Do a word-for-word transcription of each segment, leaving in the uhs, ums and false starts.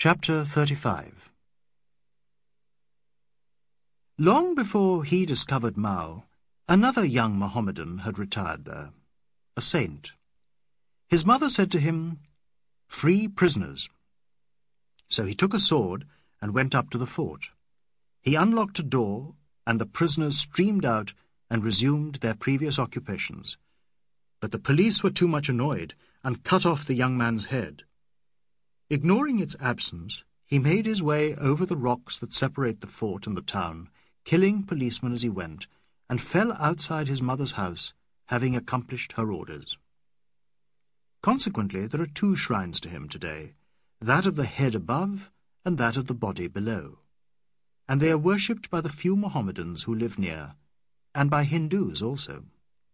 Chapter thirty-five. Long before he discovered Mao, another young Mohammedan had retired there, a saint. His mother said to him, "Free prisoners." So he took a sword and went up to the fort. He unlocked a door, and the prisoners streamed out and resumed their previous occupations. But the police were too much annoyed and cut off the young man's head. Ignoring its absence, he made his way over the rocks that separate the fort and the town, killing policemen as he went, and fell outside his mother's house, having accomplished her orders. Consequently, there are two shrines to him today, that of the head above and that of the body below, and they are worshipped by the few Mohammedans who live near, and by Hindus also.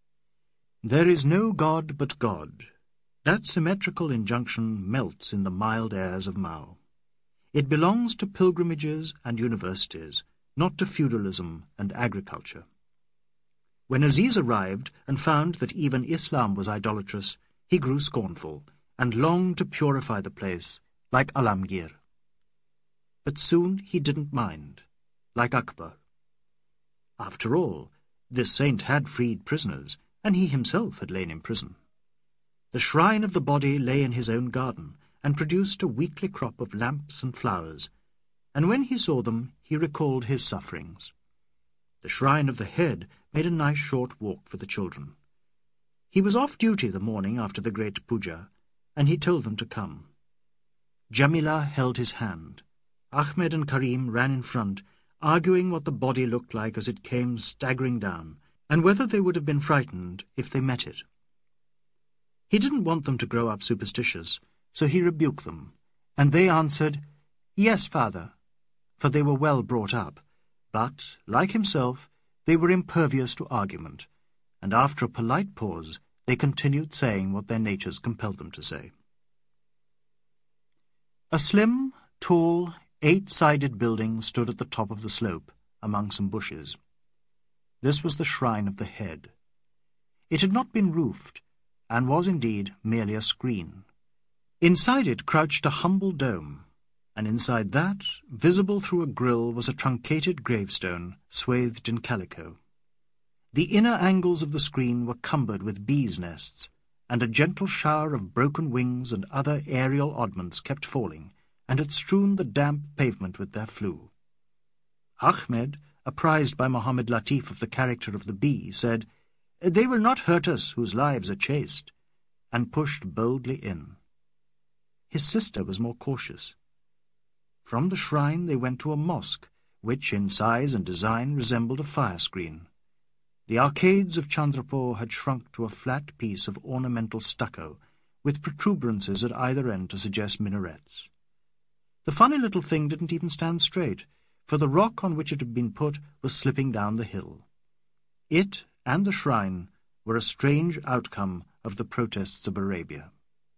There is no God but God. That symmetrical injunction melts in the mild airs of Mao. It belongs to pilgrimages and universities, not to feudalism and agriculture. When Aziz arrived and found that even Islam was idolatrous, he grew scornful and longed to purify the place, like Alamgir. But soon he didn't mind, like Akbar. After all, this saint had freed prisoners, and he himself had lain in prison. The shrine of the body lay in his own garden, and produced a weekly crop of lamps and flowers, and when he saw them he recalled his sufferings. The shrine of the head made a nice short walk for the children. He was off duty the morning after the great puja, and he told them to come. Jamila held his hand. Ahmed and Karim ran in front, arguing what the body looked like as it came staggering down, and whether they would have been frightened if they met it. He didn't want them to grow up superstitious, so he rebuked them, and they answered, "Yes, father," for they were well brought up, but, like himself, they were impervious to argument, and after a polite pause they continued saying what their natures compelled them to say. A slim, tall, eight-sided building stood at the top of the slope, among some bushes. This was the shrine of the head. It had not been roofed, and was indeed merely a screen. Inside it crouched a humble dome, and inside that, visible through a grille, was a truncated gravestone swathed in calico. The inner angles of the screen were cumbered with bees' nests, and a gentle shower of broken wings and other aerial oddments kept falling, and had strewn the damp pavement with their flue. Ahmed, apprised by Mohammed Latif of the character of the bee, said, "They will not hurt us whose lives are chaste," and pushed boldly in. His sister was more cautious. From the shrine they went to a mosque, which in size and design resembled a fire screen. The arcades of Chandrapur had shrunk to a flat piece of ornamental stucco, with protuberances at either end to suggest minarets. The funny little thing didn't even stand straight, for the rock on which it had been put was slipping down the hill. It and the shrine were a strange outcome of the protests of Arabia.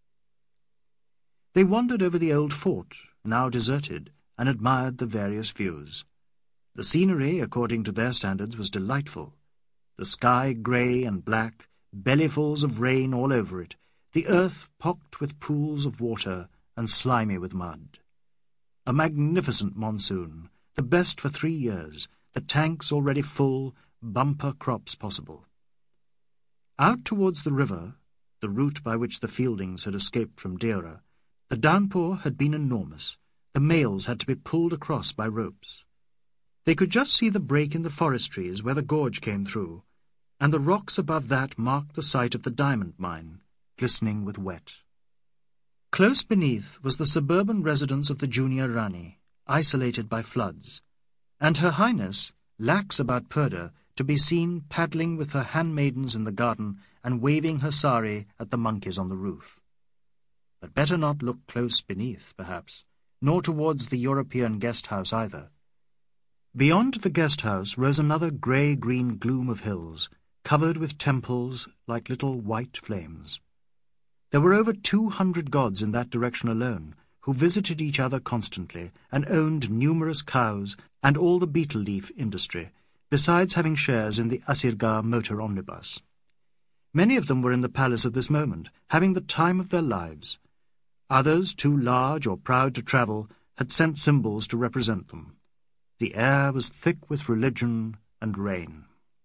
They wandered over the old fort, now deserted, and admired the various views. The scenery, according to their standards, was delightful. The sky grey and black, bellyfuls of rain all over it, the earth pocked with pools of water and slimy with mud. A magnificent monsoon, the best for three years, the tanks already full, bumper crops possible. Out towards the river, the route by which the Fieldings had escaped from Deira, the downpour had been enormous. The mails had to be pulled across by ropes. They could just see the break in the forest trees where the gorge came through, and the rocks above that marked the site of the diamond mine, glistening with wet. Close beneath was the suburban residence of the junior Rani, isolated by floods, and Her Highness, lax about Purdah, to be seen paddling with her handmaidens in the garden and waving her sari at the monkeys on the roof. But better not look close beneath, perhaps, nor towards the European guest-house either. Beyond the guest-house rose another grey-green gloom of hills, covered with temples like little white flames. There were over two hundred gods in that direction alone, who visited each other constantly and owned numerous cows and all the betel-leaf industry, besides having shares in the Asirgarh motor omnibus. Many of them were in the palace at this moment, having the time of their lives. Others, too large or proud to travel, had sent symbols to represent them. The air was thick with religion and rain.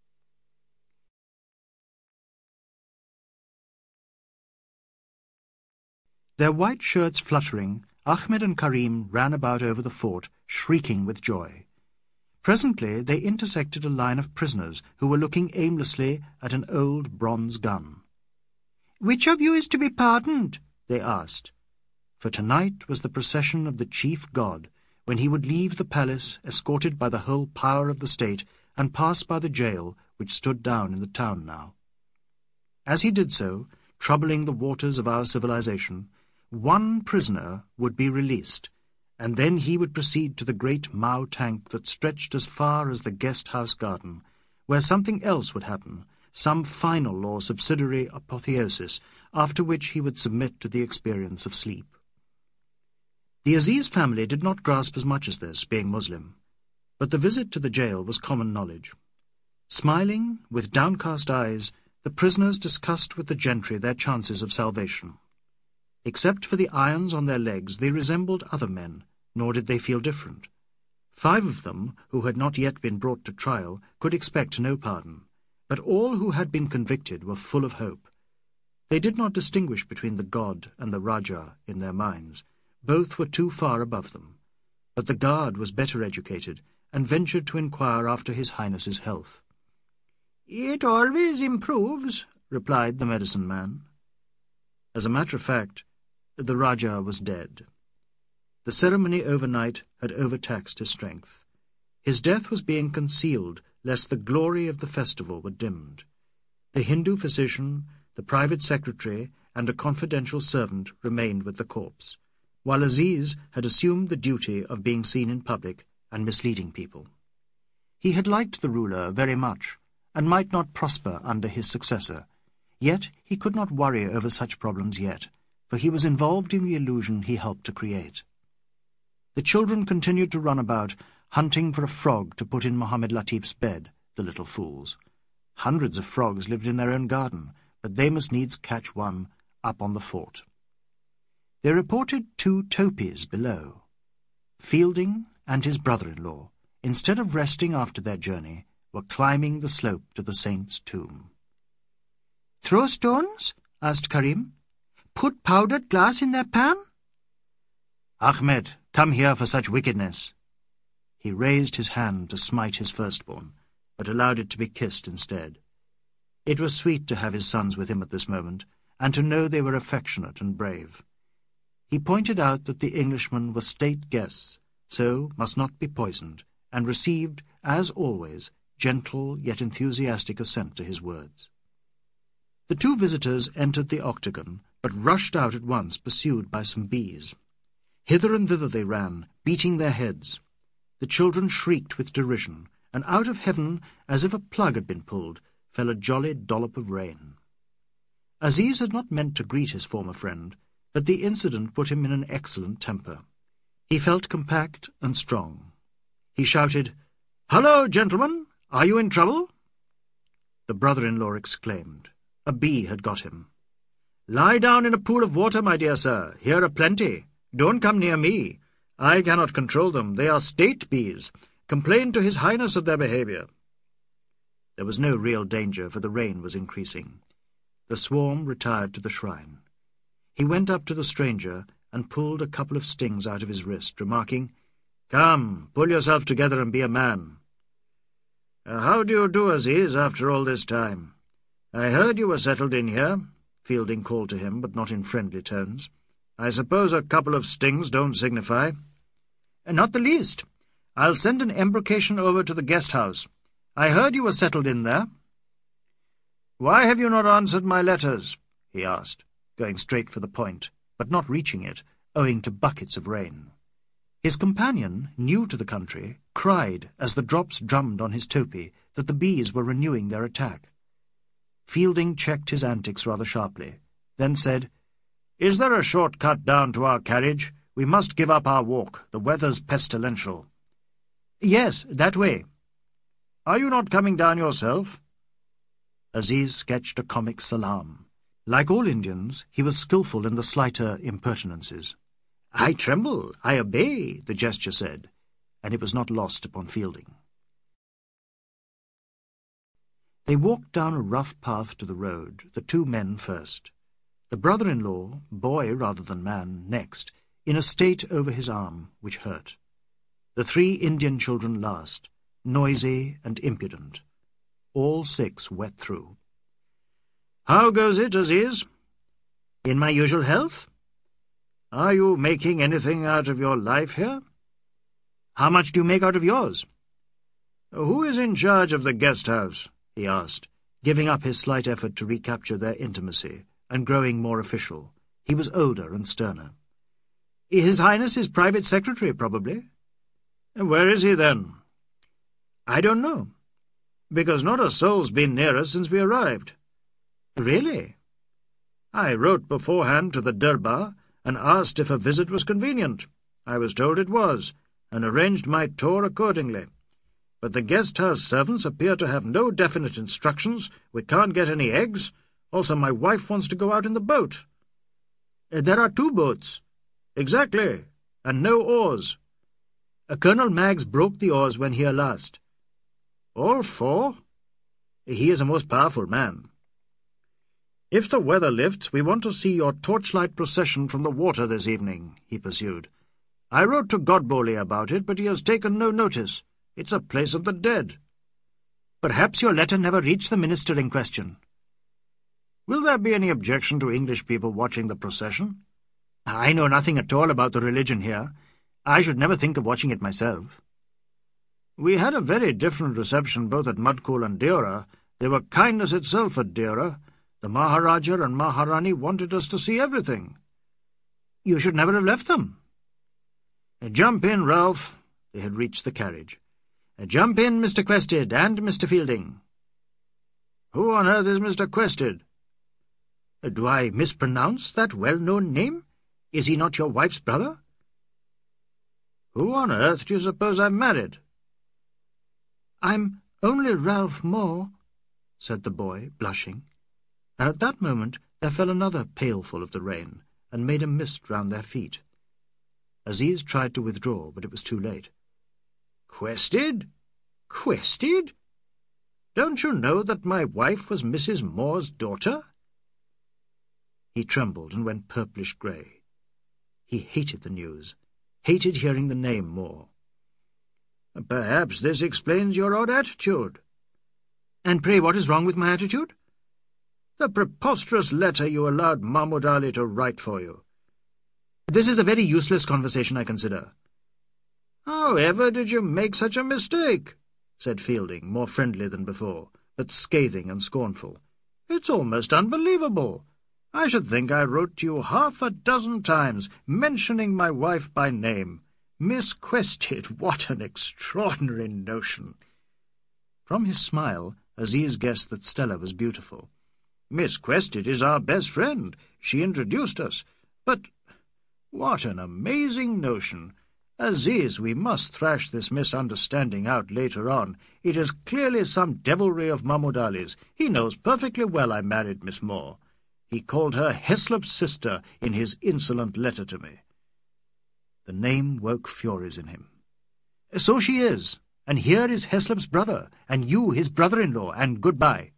Their white shirts fluttering, Ahmed and Karim ran about over the fort, shrieking with joy. Presently they intersected a line of prisoners who were looking aimlessly at an old bronze gun. "Which of you is to be pardoned?" they asked. For tonight was the procession of the chief god, when he would leave the palace escorted by the whole power of the state and pass by the jail which stood down in the town now. As he did so, troubling the waters of our civilization, one prisoner would be released, and then he would proceed to the great Mao tank that stretched as far as the guest-house garden, where something else would happen, some final or subsidiary apotheosis, after which he would submit to the experience of sleep. The Aziz family did not grasp as much as this, being Muslim, but the visit to the jail was common knowledge. Smiling, with downcast eyes, the prisoners discussed with the gentry their chances of salvation. Except for the irons on their legs, they resembled other men, nor did they feel different. Five of them, who had not yet been brought to trial, could expect no pardon, but all who had been convicted were full of hope. They did not distinguish between the god and the Rajah in their minds. Both were too far above them. But the guard was better educated, and ventured to inquire after His Highness's health. "It always improves," replied the medicine man. As a matter of fact, the Rajah was dead. The ceremony overnight had overtaxed his strength. His death was being concealed, lest the glory of the festival were dimmed. The Hindu physician, the private secretary, and a confidential servant remained with the corpse, while Aziz had assumed the duty of being seen in public and misleading people. He had liked the ruler very much, and might not prosper under his successor, yet he could not worry over such problems yet, for he was involved in the illusion he helped to create. The children continued to run about, hunting for a frog to put in Mohammed Latif's bed, the little fools. Hundreds of frogs lived in their own garden, but they must needs catch one up on the fort. They reported two topies below. Fielding and his brother-in-law, instead of resting after their journey, were climbing the slope to the saint's tomb. "Throw stones?" asked Karim. "Put powdered glass in their pan?" "Ahmed, come here for such wickedness." He raised his hand to smite his firstborn, but allowed it to be kissed instead. It was sweet to have his sons with him at this moment, and to know they were affectionate and brave. He pointed out that the Englishmen were state guests, so must not be poisoned, and received, as always, gentle yet enthusiastic assent to his words. The two visitors entered the octagon, but rushed out at once, pursued by some bees. Hither and thither they ran, beating their heads. The children shrieked with derision, and out of heaven, as if a plug had been pulled, fell a jolly dollop of rain. Aziz had not meant to greet his former friend, but the incident put him in an excellent temper. He felt compact and strong. He shouted, "Hullo, gentlemen! Are you in trouble?" The brother-in-law exclaimed. A bee had got him. "Lie down in a pool of water, my dear sir. Here are plenty. Don't come near me. I cannot control them. They are state bees. Complain to His Highness of their behaviour." There was no real danger, for the rain was increasing. The swarm retired to the shrine. He went up to the stranger and pulled a couple of stings out of his wrist, remarking, "Come, pull yourself together and be a man." Uh, "How do you do, Aziz, after all this time? I heard you were settled in here," Fielding called to him, but not in friendly tones. "I suppose a couple of stings don't signify." "Not the least. I'll send an embrocation over to the guest-house. I heard you were settled in there." "Why have you not answered my letters?" he asked, going straight for the point, but not reaching it, owing to buckets of rain. His companion, new to the country, cried as the drops drummed on his topi that the bees were renewing their attack. Fielding checked his antics rather sharply, then said, "Is there a short cut down to our carriage? We must give up our walk. The weather's pestilential." "Yes, that way." "Are you not coming down yourself?" Aziz sketched a comic salaam. Like all Indians, he was skilful in the slighter impertinences. "I tremble, I obey," the gesture said, and it was not lost upon Fielding. They walked down a rough path to the road, the two men first, the brother-in-law, boy rather than man, next, in a state over his arm, which hurt. The three Indian children last, noisy and impudent, all six wet through. "How goes it, Aziz? In my usual health? Are you making anything out of your life here? How much do you make out of yours? Who is in charge of the guest house?" he asked, giving up his slight effort to recapture their intimacy, and growing more official. He was older and sterner. "His Highness's private secretary, probably." "Where is he, then?" "I don't know, because not a soul's been near us since we arrived." "Really?" "I wrote beforehand to the Durbar and asked if a visit was convenient. I was told it was, and arranged my tour accordingly. But the guest-house servants appear to have no definite instructions. We can't get any eggs. Also, my wife wants to go out in the boat." "There are two boats." "Exactly, and no oars." Uh, Colonel Maggs broke the oars when here last." "All four?" "He is a most powerful man." "If the weather lifts, we want to see your torchlight procession from the water this evening," he pursued. "I wrote to Godboli about it, but he has taken no notice. It's a place of the dead." "Perhaps your letter never reached the minister in question." "Will there be any objection to English people watching the procession?" "I know nothing at all about the religion here. I should never think of watching it myself." "We had a very different reception both at Mudcool and Deora. They were kindness itself at Deora. The Maharaja and Maharani wanted us to see everything." "You should never have left them." "Jump in, Ralph." They had reached the carriage. "Jump in, Mister Quested, and Mister Fielding." "Who on earth is Mister Quested?" "Do I mispronounce that well-known name? Is he not your wife's brother?" "Who on earth do you suppose I've married?" "I'm only Ralph Moore," said the boy, blushing, and at that moment there fell another pailful of the rain, and made a mist round their feet. Aziz tried to withdraw, but it was too late. "Quested? Quested? Don't you know that my wife was Missus Moore's daughter?" He trembled and went purplish-grey. He hated the news, hated hearing the name Moore. "Perhaps this explains your odd attitude." "And pray what is wrong with my attitude?" "The preposterous letter you allowed Mahmud Ali to write for you." "This is a very useless conversation, I consider." "How ever did you make such a mistake?" said Fielding, more friendly than before, but scathing and scornful. "It's almost unbelievable. I should think I wrote to you half a dozen times, mentioning my wife by name. Miss Quested, what an extraordinary notion." From his smile, Aziz guessed that Stella was beautiful. "Miss Quested is our best friend. She introduced us. But what an amazing notion! Aziz, we must thrash this misunderstanding out later on. It is clearly some devilry of Mahmud Ali's. He knows perfectly well I married Miss Moore. He called her Heslop's sister in his insolent letter to me." The name woke furies in him. "So she is, and here is Heslop's brother, and you his brother-in-law, and goodbye."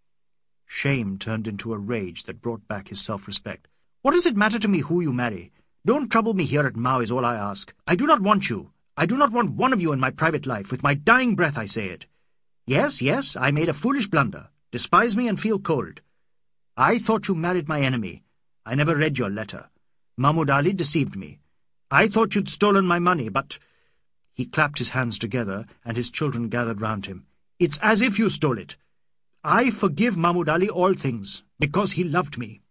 Shame turned into a rage that brought back his self-respect. "What does it matter to me who you marry? Don't trouble me here at Mao is all I ask. I do not want you. I do not want one of you in my private life. With my dying breath I say it. Yes, yes, I made a foolish blunder. Despise me and feel cold. I thought you married my enemy. I never read your letter. Mahmud Ali deceived me. I thought you'd stolen my money, but—" He clapped his hands together, and his children gathered round him. "It's as if you stole it. I forgive Mahmud Ali all things, because he loved me."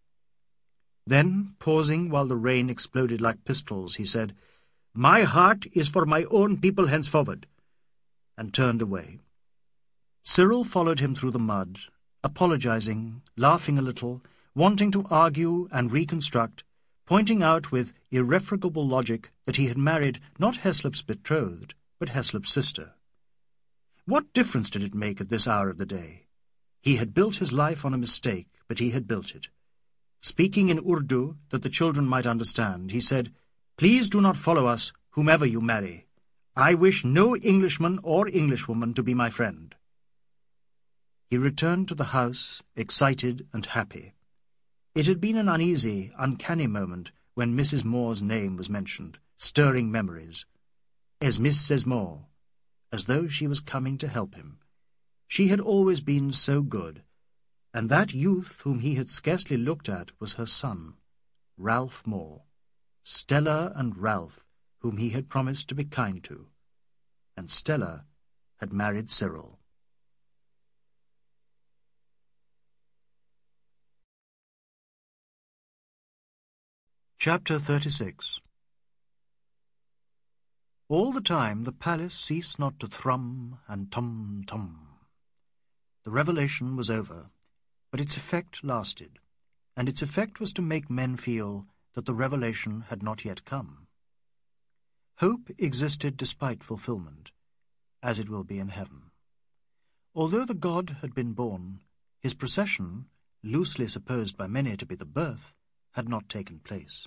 Then, pausing while the rain exploded like pistols, he said, "My heart is for my own people henceforward," and turned away. Cyril followed him through the mud, apologizing, laughing a little, wanting to argue and reconstruct, pointing out with irrefragable logic that he had married not Heslop's betrothed, but Heslop's sister. What difference did it make at this hour of the day? He had built his life on a mistake, but he had built it. Speaking in Urdu, that the children might understand, he said, Please do not follow us, whomever you marry. I wish no Englishman or Englishwoman to be my friend." He returned to the house, excited and happy. It had been an uneasy, uncanny moment when Missus Moore's name was mentioned, stirring memories. As Missus Moore, as though she was coming to help him. She had always been so good, and that youth whom he had scarcely looked at was her son, Ralph Moore. Stella and Ralph, whom he had promised to be kind to. And Stella had married Cyril. Chapter thirty-six. All the time the palace ceased not to thrum and tum-tum. The revelation was over, but its effect lasted, and its effect was to make men feel that the revelation had not yet come. Hope existed despite fulfillment, as it will be in heaven. Although the god had been born, his procession, loosely supposed by many to be the birth, had not taken place.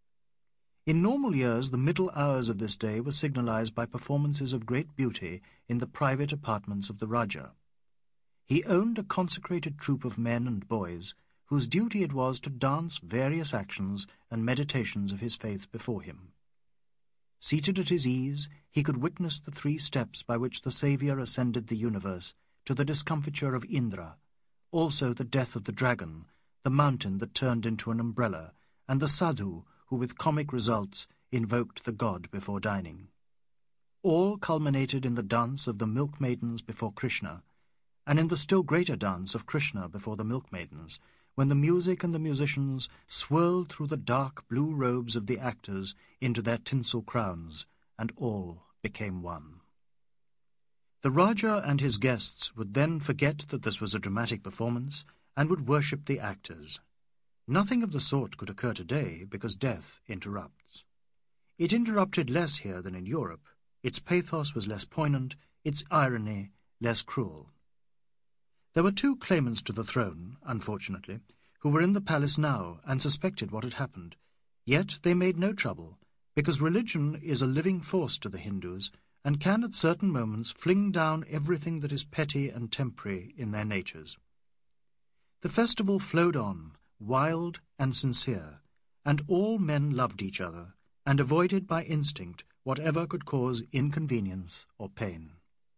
In normal years, the middle hours of this day were signalized by performances of great beauty in the private apartments of the Rajah. He owned a consecrated troop of men and boys, whose duty it was to dance various actions and meditations of his faith before him. Seated at his ease, he could witness the three steps by which the Saviour ascended the universe to the discomfiture of Indra, also the death of the dragon, the mountain that turned into an umbrella, and the sadhu who with comic results invoked the god before dining. All culminated in the dance of the milk-maidens before Krishna, and in the still greater dance of Krishna before the milk-maidens, when the music and the musicians swirled through the dark blue robes of the actors into their tinsel crowns, and all became one. The Rajah and his guests would then forget that this was a dramatic performance, and would worship the actors. Nothing of the sort could occur today, because death interrupts. It interrupted less here than in Europe. Its pathos was less poignant, its irony less cruel. There were two claimants to the throne, unfortunately, who were in the palace now and suspected what had happened. Yet they made no trouble, because religion is a living force to the Hindus, and can at certain moments fling down everything that is petty and temporary in their natures. The festival flowed on, wild and sincere, and all men loved each other, and avoided by instinct whatever could cause inconvenience or pain.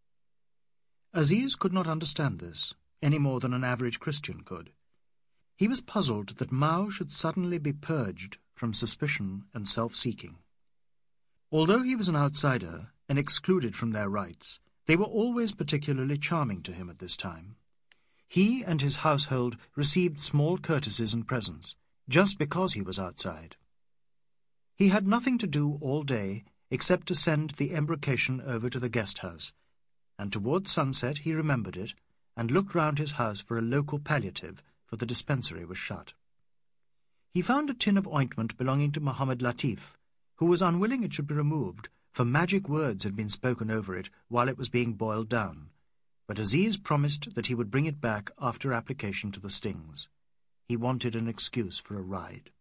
Aziz could not understand this, any more than an average Christian could. He was puzzled that Mao should suddenly be purged from suspicion and self-seeking. Although he was an outsider and excluded from their rites, they were always particularly charming to him at this time. He and his household received small courtesies and presents, just because he was outside. He had nothing to do all day except to send the embrocation over to the guest-house, and towards sunset he remembered it, and looked round his house for a local palliative, for the dispensary was shut. He found a tin of ointment belonging to Muhammad Latif, who was unwilling it should be removed, for magic words had been spoken over it while it was being boiled down. But Aziz promised that he would bring it back after application to the stings. He wanted an excuse for a ride.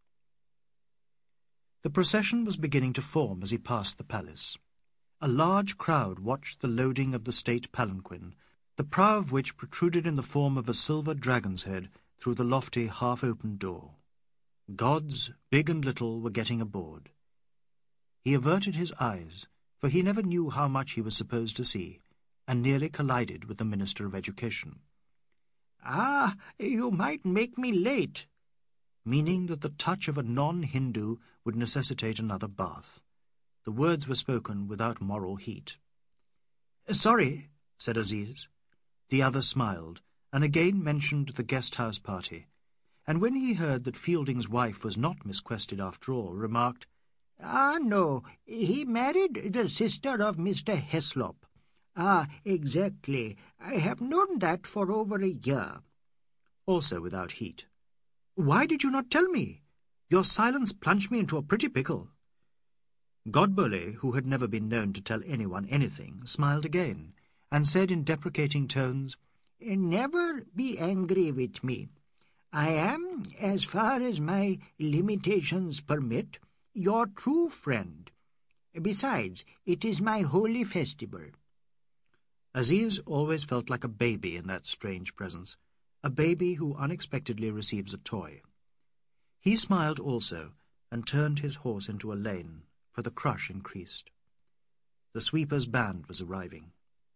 The procession was beginning to form as he passed the palace. A large crowd watched the loading of the state palanquin, the prow of which protruded in the form of a silver dragon's head through the lofty half-opened door. Gods, big and little, were getting aboard. He averted his eyes, for he never knew how much he was supposed to see, and nearly collided with the Minister of Education. "Ah, you might make me late," meaning that the touch of a non-Hindu would necessitate another bath. The words were spoken without moral heat. "Sorry," said Aziz. The other smiled, and again mentioned the guest-house party, and when he heard that Fielding's wife was not Miss Quested after all, remarked, "Ah, no, he married the sister of Mister Heslop. Ah, exactly. I have known that for over a year." Also without heat. "Why did you not tell me? Your silence plunged me into a pretty pickle." Godbole, who had never been known to tell anyone anything, smiled again, and said in deprecating tones, "Never be angry with me. I am, as far as my limitations permit, your true friend. Besides, it is my holy festival. Aziz always felt like a baby in that strange presence, a baby who unexpectedly receives a toy. He smiled also, and turned his horse into a lane, for the crush increased. The sweeper's band was arriving.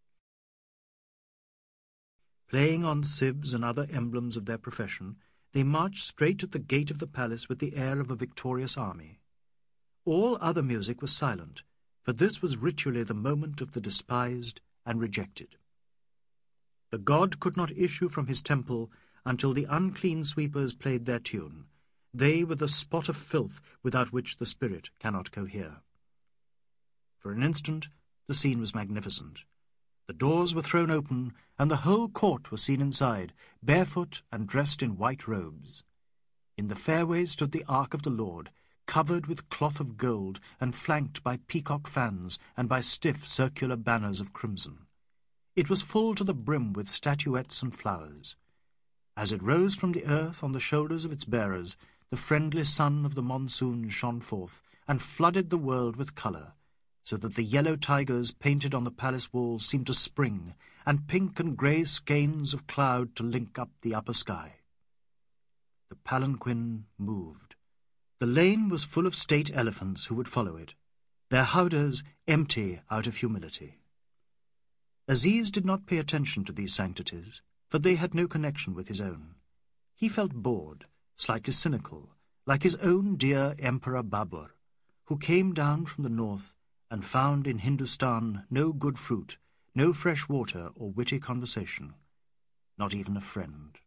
Playing on sieves and other emblems of their profession, they marched straight at the gate of the palace with the air of a victorious army. All other music was silent, for this was ritually the moment of the despised and rejected. The god could not issue from his temple until the unclean sweepers played their tune. They were the spot of filth without which the spirit cannot cohere. For an instant the scene was magnificent. The doors were thrown open, and the whole court was seen inside, barefoot and dressed in white robes. In the fairway stood the Ark of the Lord, covered with cloth of gold and flanked by peacock fans and by stiff circular banners of crimson. It was full to the brim with statuettes and flowers. As it rose from the earth on the shoulders of its bearers, the friendly sun of the monsoon shone forth and flooded the world with colour, so that the yellow tigers painted on the palace walls seemed to spring, and pink and grey skeins of cloud to link up the upper sky. The palanquin moved. The lane was full of state elephants who would follow it, their howdahs empty out of humility. Aziz did not pay attention to these sanctities, for they had no connection with his own. He felt bored, slightly cynical, like his own dear Emperor Babur, who came down from the north and found in Hindustan no good fruit, no fresh water or witty conversation, not even a friend.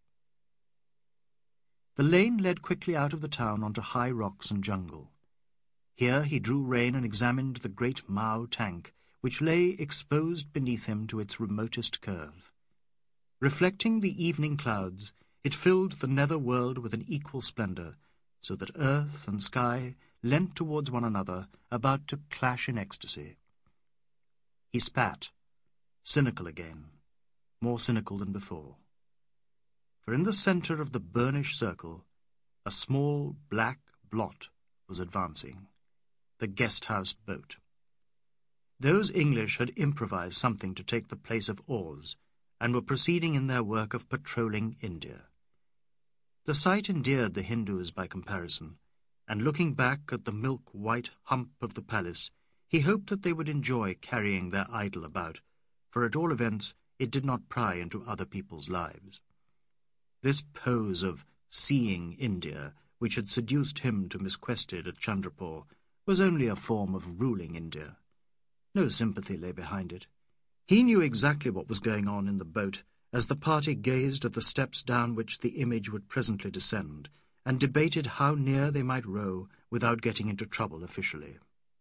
The lane led quickly out of the town onto high rocks and jungle. Here he drew rein and examined the great Mao tank, which lay exposed beneath him to its remotest curve. Reflecting the evening clouds, it filled the nether world with an equal splendour, so that earth and sky leant towards one another, about to clash in ecstasy. He spat, cynical again, more cynical than before. For in the centre of the burnished circle, a small black blot was advancing, the guest-house boat. Those English had improvised something to take the place of oars, and were proceeding in their work of patrolling India. The sight endeared the Hindus by comparison, and looking back at the milk-white hump of the palace, he hoped that they would enjoy carrying their idol about, for at all events it did not pry into other people's lives. This pose of seeing India, which had seduced him to Miss Quested at Chandrapur, was only a form of ruling India. No sympathy lay behind it. He knew exactly what was going on in the boat as the party gazed at the steps down which the image would presently descend, and debated how near they might row without getting into trouble officially.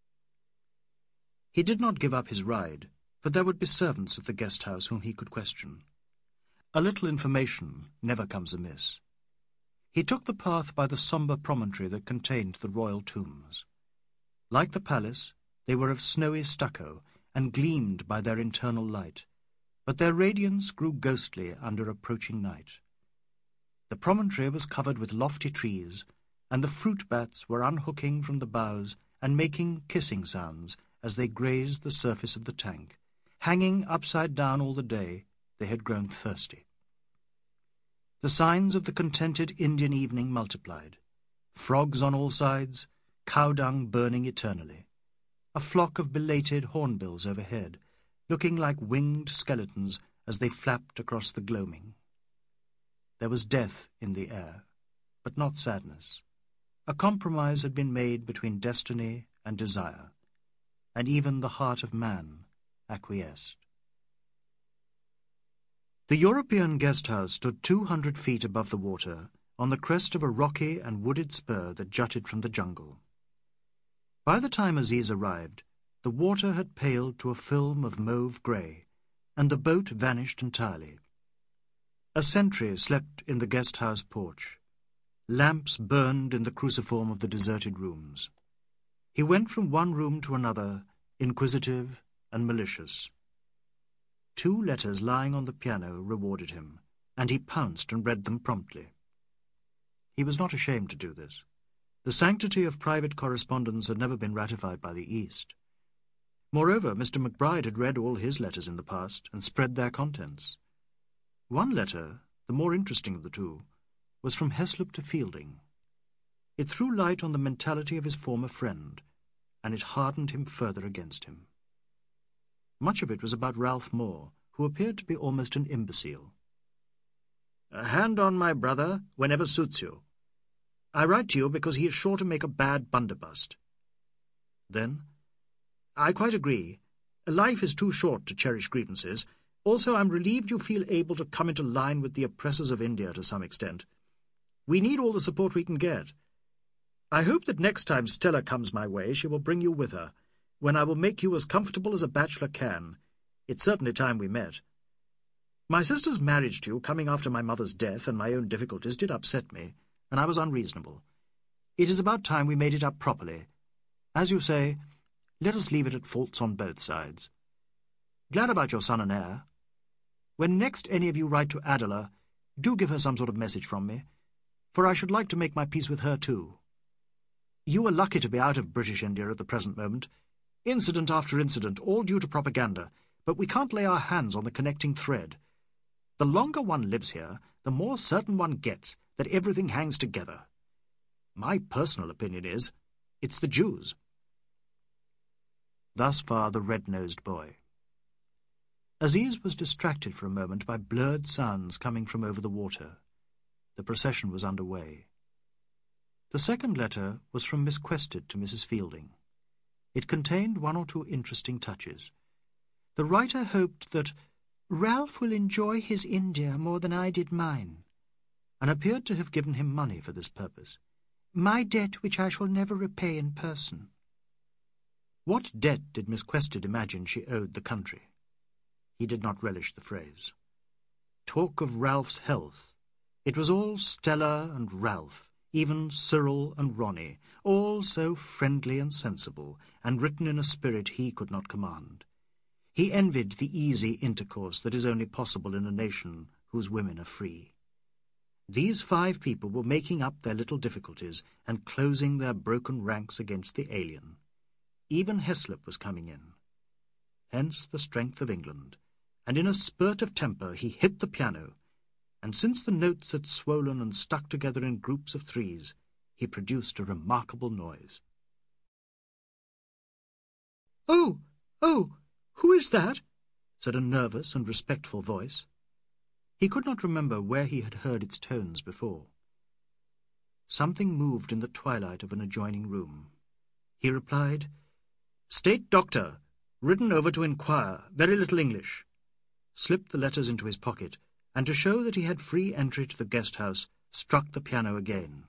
He did not give up his ride, for there would be servants at the guest-house whom he could question. A little information never comes amiss. He took the path by the sombre promontory that contained the royal tombs. Like the palace, they were of snowy stucco, and gleamed by their internal light, but their radiance grew ghostly under approaching night. The promontory was covered with lofty trees, and the fruit bats were unhooking from the boughs and making kissing sounds as they grazed the surface of the tank. Hanging upside down all the day, they had grown thirsty. The signs of the contented Indian evening multiplied. Frogs on all sides, cow dung burning eternally. A flock of belated hornbills overhead, looking like winged skeletons as they flapped across the gloaming. There was death in the air, but not sadness. A compromise had been made between destiny and desire, and even the heart of man acquiesced. The European guest-house stood two hundred feet above the water, on the crest of a rocky and wooded spur that jutted from the jungle. By the time Aziz arrived, the water had paled to a film of mauve-grey, and the boat vanished entirely. A sentry slept in the guest-house porch. Lamps burned in the cruciform of the deserted rooms. He went from one room to another, inquisitive and malicious. Two letters lying on the piano rewarded him, and he pounced and read them promptly. He was not ashamed to do this. The sanctity of private correspondence had never been ratified by the East. Moreover, Mister Macbride had read all his letters in the past and spread their contents. One letter, the more interesting of the two, was from Heslop to Fielding. It threw light on the mentality of his former friend, and it hardened him further against him. Much of it was about Ralph Moore, who appeared to be almost an imbecile. "A hand on my brother whenever suits you. I write to you because he is sure to make a bad bundibust." Then, "I quite agree. Life is too short to cherish grievances. Also, I'm relieved you feel able to come into line with the oppressors of India to some extent. We need all the support we can get. I hope that next time Stella comes my way she will bring you with her, when I will make you as comfortable as a bachelor can. It's certainly time we met. My sister's marriage to you coming after my mother's death and my own difficulties did upset me, and I was unreasonable. It is about time we made it up properly. As you say, let us leave it at faults on both sides. Glad about your son and heir. When next any of you write to Adela, do give her some sort of message from me, for I should like to make my peace with her too. You are lucky to be out of British India at the present moment. Incident after incident, all due to propaganda, but we can't lay our hands on the connecting thread. The longer one lives here, the more certain one gets that everything hangs together. My personal opinion is, it's the Jews." Thus far the red-nosed boy. Aziz was distracted for a moment by blurred sounds coming from over the water. The procession was under way. The second letter was from Miss Quested to Missus Fielding. It contained one or two interesting touches. The writer hoped that Ralph will enjoy his India more than I did mine, and appeared to have given him money for this purpose. My debt which I shall never repay in person. What debt did Miss Quested imagine she owed the country? He did not relish the phrase. Talk of Ralph's health. It was all Stella and Ralph, even Cyril and Ronnie, all so friendly and sensible, and written in a spirit he could not command. He envied the easy intercourse that is only possible in a nation whose women are free. These five people were making up their little difficulties and closing their broken ranks against the alien. Even Heslop was coming in. Hence the strength of England, and in a spurt of temper he hit the piano, and since the notes had swollen and stuck together in groups of threes, he produced a remarkable noise. "Oh, oh, who is that?" said a nervous and respectful voice. He could not remember where he had heard its tones before. Something moved in the twilight of an adjoining room. He replied, "State Doctor, ridden over to inquire, very little English," slipped the letters into his pocket, and to show that he had free entry to the guest-house, struck the piano again.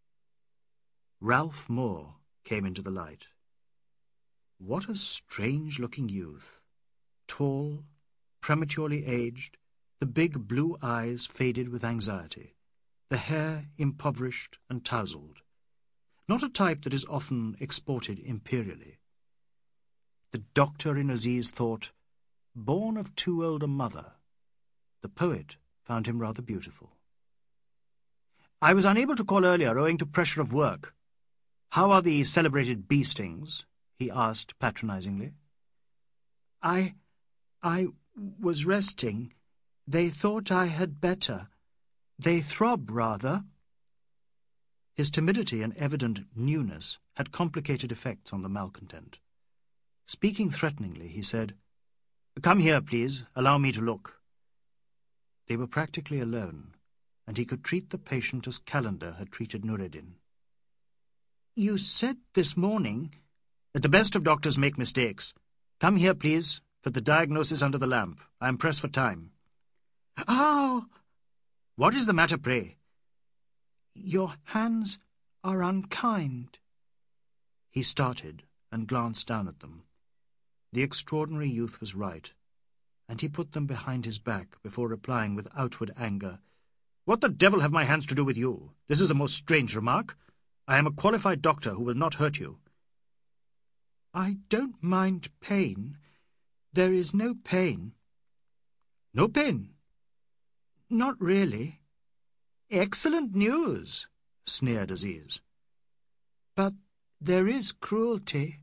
Ralph Moore came into the light. What a strange-looking youth! Tall, prematurely aged, the big blue eyes faded with anxiety, the hair impoverished and tousled. Not a type that is often exported imperially. The doctor in Aziz thought, born of too old a mother. The poet found him rather beautiful. "I was unable to call earlier owing to pressure of work. How are the celebrated bee stings?" he asked patronizingly. I... I was resting. They thought I had better. They throb rather." His timidity and evident newness had complicated effects on the malcontent. Speaking threateningly, he said, "Come here, please. Allow me to look." They were practically alone, and he could treat the patient as Calendar had treated Nureddin. "You said this morning—" "That the best of doctors make mistakes. Come here, please, for the diagnosis under the lamp. I am pressed for time." "Oh!" "What is the matter, pray?" "Your hands are unkind." He started and glanced down at them. The extraordinary youth was right, and he put them behind his back before replying with outward anger, "What the devil have my hands to do with you? This is a most strange remark. I am a qualified doctor who will not hurt you." "I don't mind pain. There is no pain." "No pain?" "Not really." "Excellent news," sneered Aziz. But there is cruelty.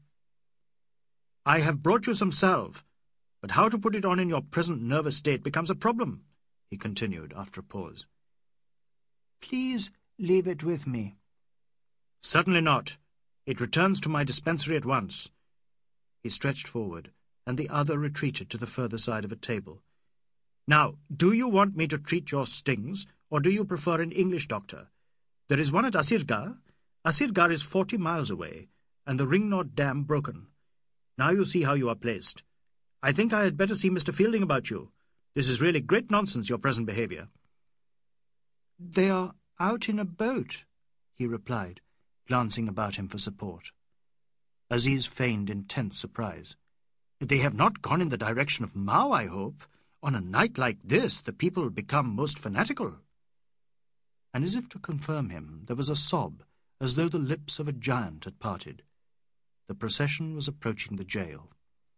I have brought you some salve, but how to put it on in your present nervous state becomes a problem, he continued after a pause. Please leave it with me. Certainly not. It returns to my dispensary at once. He stretched forward, and the other retreated to the further side of a table. Now, do you want me to treat your stings, or do you prefer an English doctor? There is one at Asirgarh. Asirgarh is forty miles away, and the Ringnod Dam broken. Now you see how you are placed. I think I had better see Mister Fielding about you. This is really great nonsense, your present behaviour. They are out in a boat, he replied, glancing about him for support. Aziz feigned intense surprise. They have not gone in the direction of Mao, I hope. On a night like this, the people become most fanatical. And as if to confirm him, there was a sob, as though the lips of a giant had parted. The procession was approaching the jail.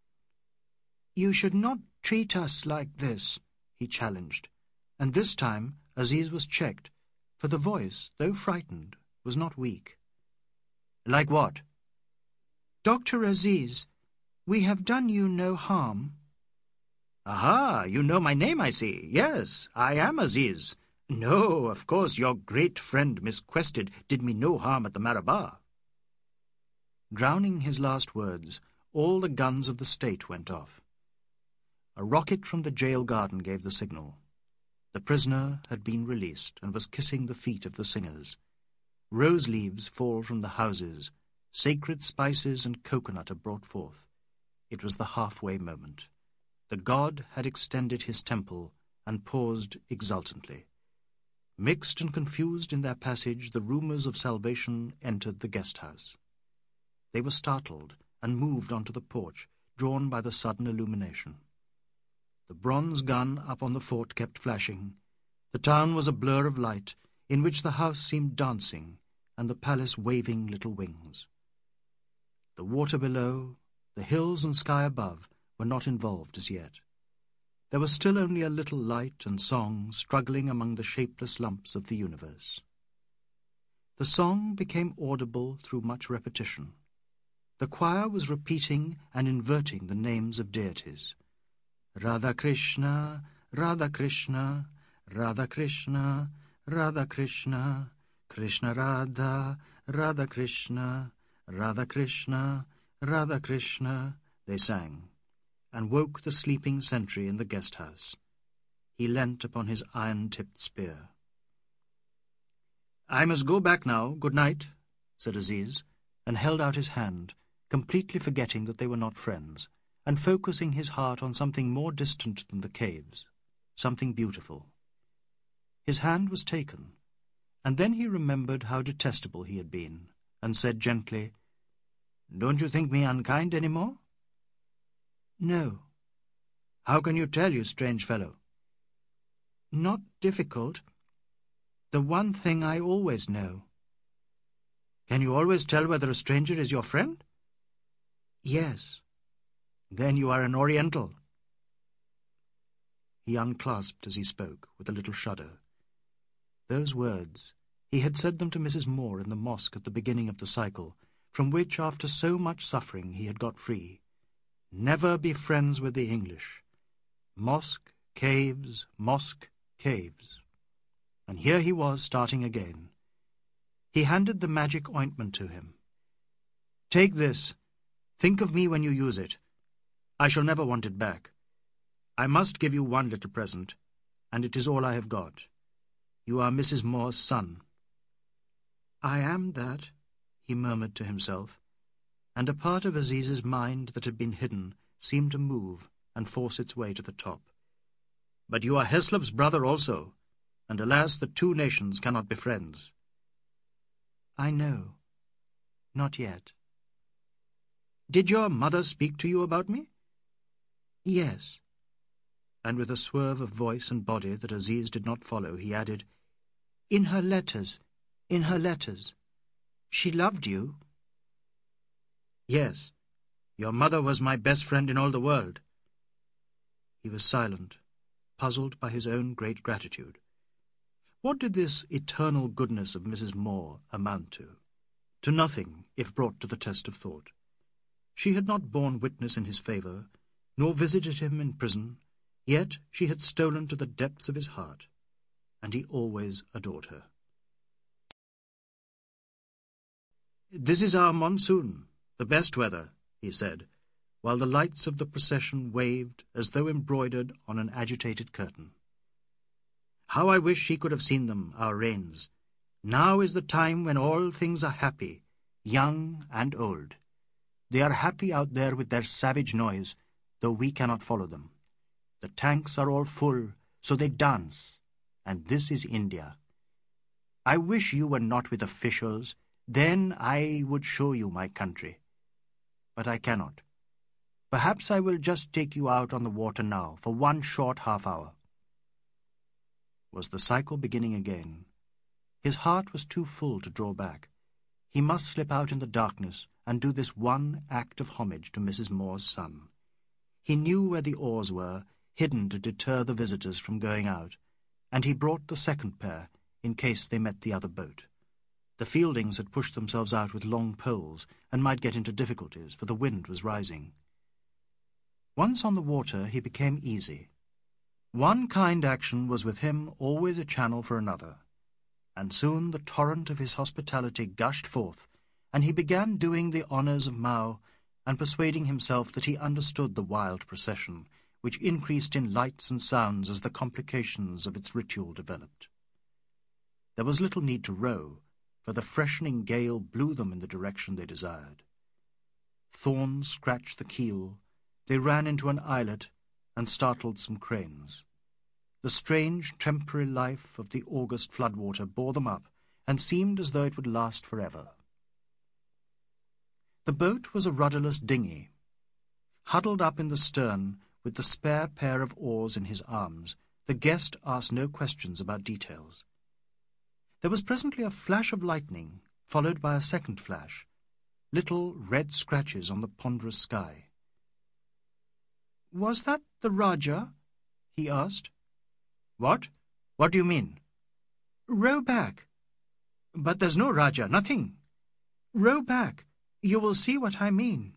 You should not treat us like this, he challenged, and this time Aziz was checked, for the voice, though frightened, was not weak. Like what? Doctor Aziz, we have done you no harm. Aha, you know my name, I see. Yes, I am Aziz. No, of course, your great friend Miss Quested did me no harm at the Marabar. Drowning his last words, all the guns of the state went off. A rocket from the jail garden gave the signal. The prisoner had been released and was kissing the feet of the singers. Rose leaves fall from the houses. Sacred spices and coconut are brought forth. It was the halfway moment. The god had extended his temple and paused exultantly. Mixed and confused in their passage, the rumours of salvation entered the guest-house. They were startled and moved onto the porch, drawn by the sudden illumination. The bronze gun up on the fort kept flashing. The town was a blur of light, in which the house seemed dancing, and the palace waving little wings. The water below, the hills and sky above, were not involved as yet. There was still only a little light and song struggling among the shapeless lumps of the universe. The song became audible through much repetition. The choir was repeating and inverting the names of deities. Radha Krishna, Radha Krishna, Radha Krishna, Radha Krishna, Krishna Radha, Radha Krishna, Radha Krishna, Radha Krishna, they sang, and woke the sleeping sentry in the guest-house. He leant upon his iron-tipped spear. "I must go back now. Good night," said Aziz, and held out his hand, completely forgetting that they were not friends, and focusing his heart on something more distant than the caves, something beautiful. His hand was taken, and then he remembered how detestable he had been, and said gently, "Don't you think me unkind any more?" "No." "How can you tell, you strange fellow?" "Not difficult. The one thing I always know." "Can you always tell whether a stranger is your friend?" "Yes." "Then you are an Oriental." He unclasped as he spoke, with a little shudder. Those words, he had said them to Missus Moore in the mosque at the beginning of the cycle, from which, after so much suffering, he had got free. Never be friends with the English. Mosque, caves, mosque, caves. And here he was starting again. He handed the magic ointment to him. "Take this. Think of me when you use it. I shall never want it back. I must give you one little present, and it is all I have got. You are Missus Moore's son." "I am that," he murmured to himself, and a part of Aziz's mind that had been hidden seemed to move and force its way to the top. "But you are Heslop's brother also, and alas, the two nations cannot be friends." "I know. Not yet." "Did your mother speak to you about me?" "Yes." And with a swerve of voice and body that Aziz did not follow, he added, "In her letters, in her letters. She loved you." "Yes. Your mother was my best friend in all the world." He was silent, puzzled by his own great gratitude. What did this eternal goodness of Missus Moore amount to? to nothing if brought to the test of thought. She had not borne witness in his favour, nor visited him in prison, yet she had stolen to the depths of his heart, and he always adored her. "This is our monsoon, the best weather," he said, while the lights of the procession waved as though embroidered on an agitated curtain. "How I wish she could have seen them, our rains. Now is the time when all things are happy, young and old. They are happy out there with their savage noise, though we cannot follow them. The tanks are all full, so they dance, and this is India. I wish you were not with officials, then I would show you my country. But I cannot. Perhaps I will just take you out on the water now, for one short half-hour." Was the cycle beginning again? His heart was too full to draw back. He must slip out in the darkness and do this one act of homage to Missus Moore's son. He knew where the oars were, hidden to deter the visitors from going out, and he brought the second pair in case they met the other boat. The Fieldings had pushed themselves out with long poles and might get into difficulties, for the wind was rising. Once on the water, he became easy. One kind action was with him always a channel for another, and soon the torrent of his hospitality gushed forth, and he began doing the honours of Mao and persuading himself that he understood the wild procession, which increased in lights and sounds as the complications of its ritual developed. There was little need to row, for the freshening gale blew them in the direction they desired. Thorns scratched the keel, they ran into an islet and startled some cranes. The strange temporary life of the August floodwater bore them up and seemed as though it would last forever. The boat was a rudderless dinghy. Huddled up in the stern, with the spare pair of oars in his arms, the guest asked no questions about details. There was presently a flash of lightning, followed by a second flash, little red scratches on the ponderous sky. "Was that the Rajah?" he asked. "What? What do you mean?" "Row back." "But there's no Rajah, nothing." "Row back. You will see what I mean."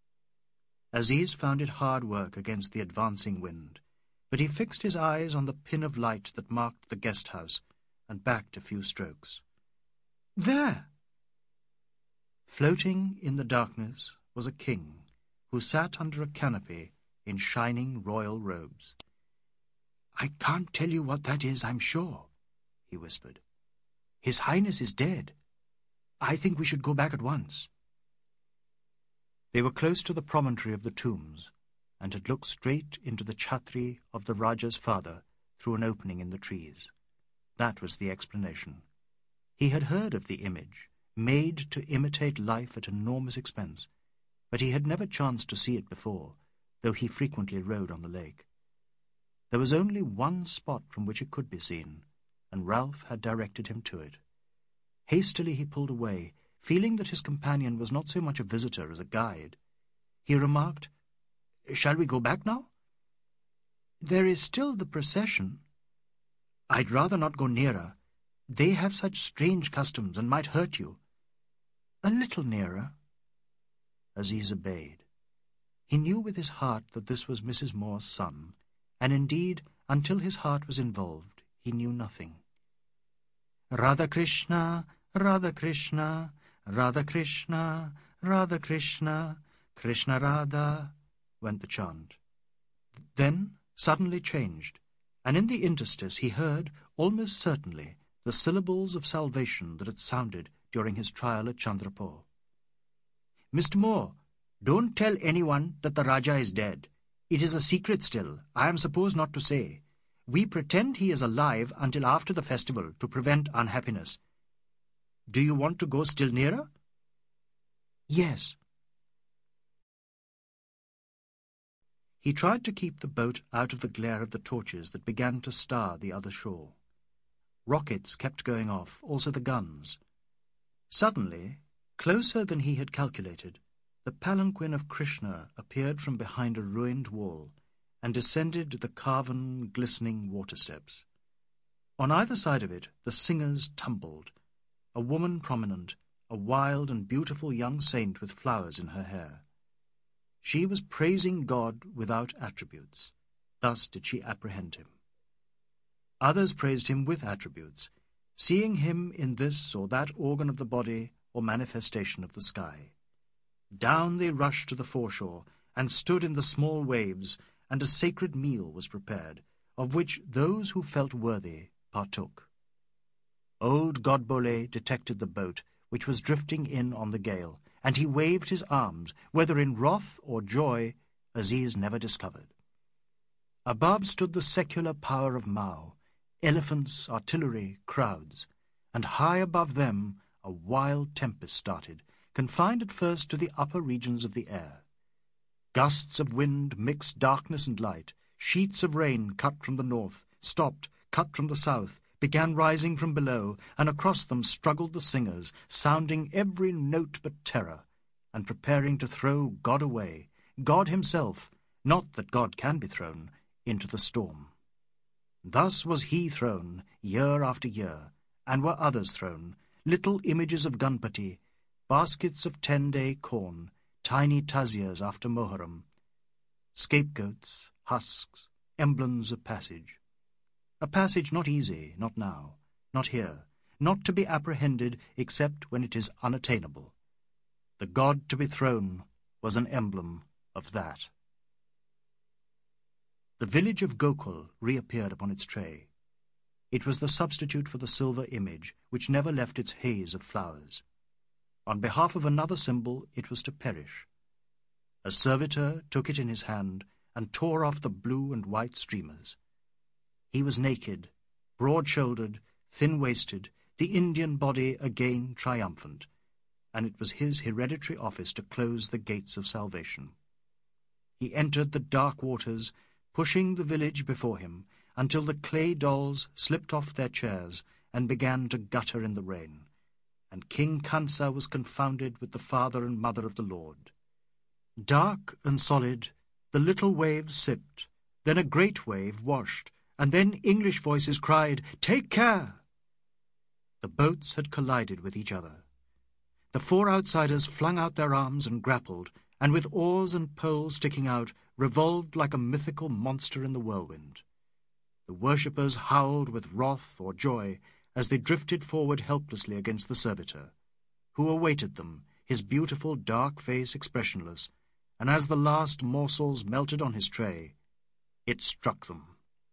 Aziz found it hard work against the advancing wind, but he fixed his eyes on the pin of light that marked the guest-house and backed a few strokes. "There!" Floating in the darkness was a king who sat under a canopy in shining royal robes. "I can't tell you what that is, I'm sure," he whispered. "His Highness is dead. I think we should go back at once." They were close to the promontory of the tombs, and had looked straight into the chhatri of the Rajah's father through an opening in the trees. That was the explanation. He had heard of the image, made to imitate life at enormous expense, but he had never chanced to see it before, though he frequently rode on the lake. There was only one spot from which it could be seen, and Ralph had directed him to it. Hastily he pulled away, feeling that his companion was not so much a visitor as a guide. He remarked, "Shall we go back now?" "There is still the procession." "I'd rather not go nearer. They have such strange customs and might hurt you." "A little nearer." Aziz obeyed. He knew with his heart that this was Missus Moore's son, and indeed, until his heart was involved, he knew nothing. "Radha Krishna, Radha Krishna, Radha Krishna, Radha Krishna, Krishna Radha," went the chant. Then suddenly changed, and in the interstice he heard, almost certainly, the syllables of salvation that had sounded during his trial at Chandrapur. "Mister Moore, don't tell anyone that the Rajah is dead. It is a secret still, I am supposed not to say. We pretend he is alive until after the festival to prevent unhappiness. Do you want to go still nearer?" "Yes." He tried to keep the boat out of the glare of the torches that began to star the other shore. Rockets kept going off, also the guns. Suddenly, closer than he had calculated, the palanquin of Krishna appeared from behind a ruined wall and descended the carven, glistening water steps. On either side of it the singers tumbled, a woman prominent, a wild and beautiful young saint with flowers in her hair. She was praising God without attributes. Thus did she apprehend him. Others praised him with attributes, seeing him in this or that organ of the body or manifestation of the sky. Down they rushed to the foreshore, and stood in the small waves, and a sacred meal was prepared, of which those who felt worthy partook. Old Godbole detected the boat, which was drifting in on the gale, and he waved his arms, whether in wrath or joy, Aziz never discovered. Above stood the secular power of Mao, elephants, artillery, crowds, and high above them a wild tempest started, confined at first to the upper regions of the air. Gusts of wind mixed darkness and light, sheets of rain cut from the north, stopped, cut from the south, began rising from below, and across them struggled the singers, sounding every note but terror, and preparing to throw God away, God himself, not that God can be thrown, into the storm. Thus was he thrown, year after year, and were others thrown, little images of Ganpati, baskets of ten-day corn, tiny tazias after Moharram, scapegoats, husks, emblems of passage. A passage not easy, not now, not here, not to be apprehended except when it is unattainable. The god to be thrown was an emblem of that. The village of Gokul reappeared upon its tray. It was the substitute for the silver image, which never left its haze of flowers. On behalf of another symbol, it was to perish. A servitor took it in his hand and tore off the blue and white streamers. He was naked, broad-shouldered, thin-waisted, the Indian body again triumphant, and it was his hereditary office to close the gates of salvation. He entered the dark waters, pushing the village before him, until the clay dolls slipped off their chairs and began to gutter in the rain, and King Kansa was confounded with the father and mother of the Lord. Dark and solid, the little waves sipped, then a great wave washed, and then English voices cried, "Take care!" The boats had collided with each other. The four outsiders flung out their arms and grappled, and with oars and poles sticking out, revolved like a mythical monster in the whirlwind. The worshippers howled with wrath or joy as they drifted forward helplessly against the servitor, who awaited them, his beautiful dark face expressionless, and as the last morsels melted on his tray, it struck them.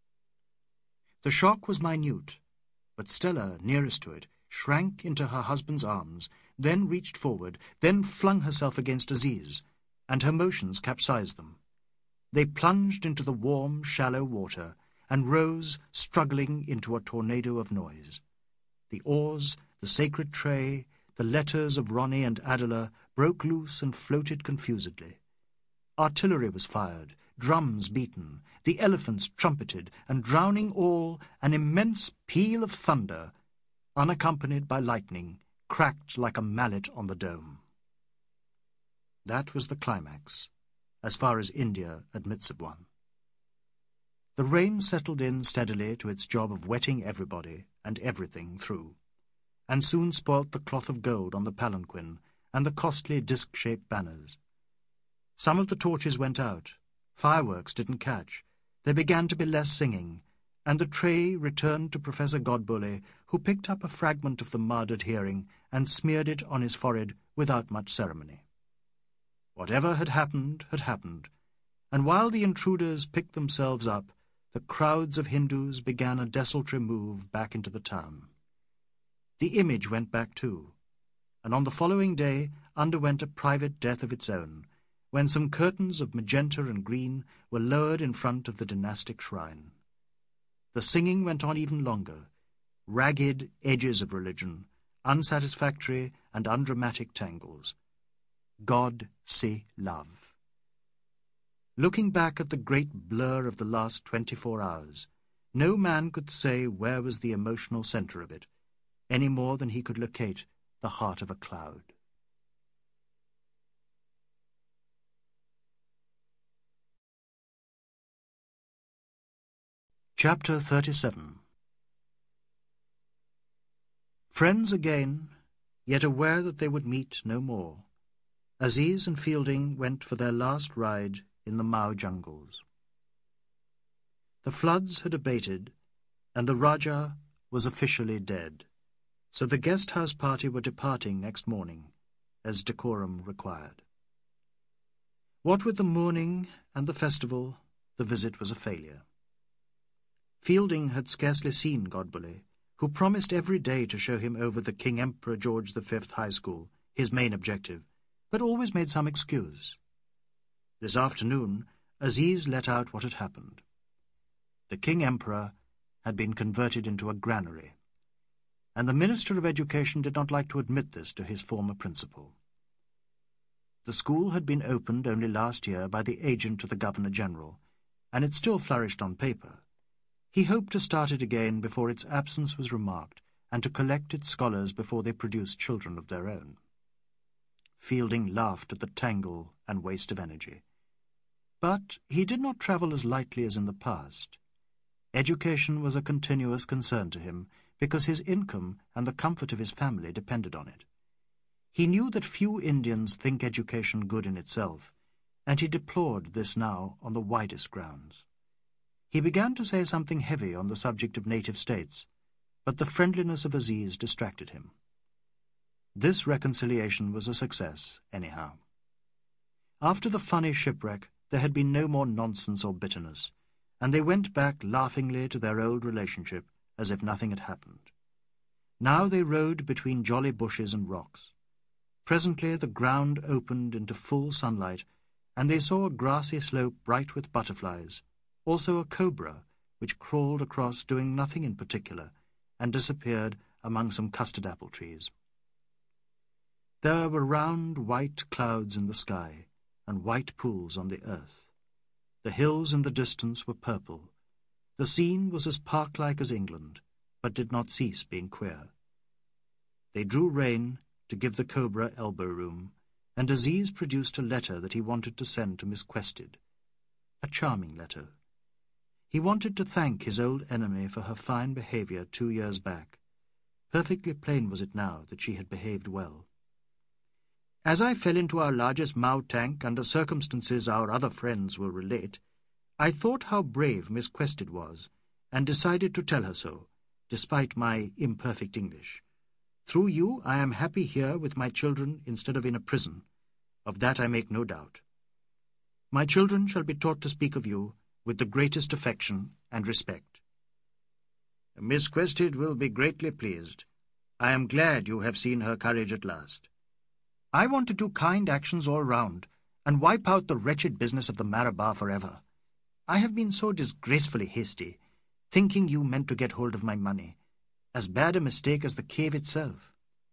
The shock was minute, but Stella, nearest to it, shrank into her husband's arms, then reached forward, then flung herself against Aziz, and her motions capsized them. They plunged into the warm, shallow water, and rose, struggling into a tornado of noise. The oars, the sacred tray, the letters of Ronnie and Adela broke loose and floated confusedly. Artillery was fired, drums beaten, the elephants trumpeted, and drowning all, an immense peal of thunder, unaccompanied by lightning, cracked like a mallet on the dome. That was the climax, as far as India admits of one. The rain settled in steadily to its job of wetting everybody and everything through, and soon spoilt the cloth of gold on the palanquin and the costly disc-shaped banners. Some of the torches went out, fireworks didn't catch, there began to be less singing, and the tray returned to Professor Godbole, who picked up a fragment of the mud adhering and smeared it on his forehead without much ceremony. Whatever had happened had happened, and while the intruders picked themselves up, the crowds of Hindus began a desultory move back into the town. The image went back too, and on the following day underwent a private death of its own, when some curtains of magenta and green were lowered in front of the dynastic shrine. The singing went on even longer, ragged edges of religion, unsatisfactory and undramatic tangles. God say love. Looking back at the great blur of the last twenty-four hours, no man could say where was the emotional centre of it, any more than he could locate the heart of a cloud. Chapter thirty-seven. Friends again, yet aware that they would meet no more. Aziz and Fielding went for their last ride in the Mau jungles. The floods had abated, and the Rajah was officially dead, so the guest house party were departing next morning, as decorum required. What with the mourning and the festival, the visit was a failure. Fielding had scarcely seen Godbole, who promised every day to show him over the King Emperor George the Fifth High School, his main objective, but always made some excuse. This afternoon, Aziz let out what had happened. The King Emperor had been converted into a granary, and the Minister of Education did not like to admit this to his former principal. The school had been opened only last year by the agent to the Governor-General, and it still flourished on paper. He hoped to start it again before its absence was remarked, and to collect its scholars before they produced children of their own. Fielding laughed at the tangle and waste of energy. But he did not travel as lightly as in the past. Education was a continuous concern to him, because his income and the comfort of his family depended on it. He knew that few Indians think education good in itself, and he deplored this now on the widest grounds. He began to say something heavy on the subject of native states, but the friendliness of Aziz distracted him. This reconciliation was a success, anyhow. After the funny shipwreck, there had been no more nonsense or bitterness, and they went back laughingly to their old relationship as if nothing had happened. Now they rode between jolly bushes and rocks. Presently the ground opened into full sunlight, and they saw a grassy slope bright with butterflies, also a cobra, which crawled across doing nothing in particular, and disappeared among some custard-apple trees. There were round white clouds in the sky, and white pools on the earth. The hills in the distance were purple. The scene was as park-like as England, but did not cease being queer. They drew rein to give the cobra elbow room, and Aziz produced a letter that he wanted to send to Miss Quested. A charming letter. He wanted to thank his old enemy for her fine behaviour two years back. Perfectly plain was it now that she had behaved well. As I fell into our largest Mau tank under circumstances our other friends will relate, I thought how brave Miss Quested was, and decided to tell her so, despite my imperfect English. Through you I am happy here with my children instead of in a prison. Of that I make no doubt. My children shall be taught to speak of you with the greatest affection and respect. Miss Quested will be greatly pleased. I am glad you have seen her courage at last. I want to do kind actions all round, and wipe out the wretched business of the Marabar forever. I have been so disgracefully hasty, thinking you meant to get hold of my money. As bad a mistake as the cave itself.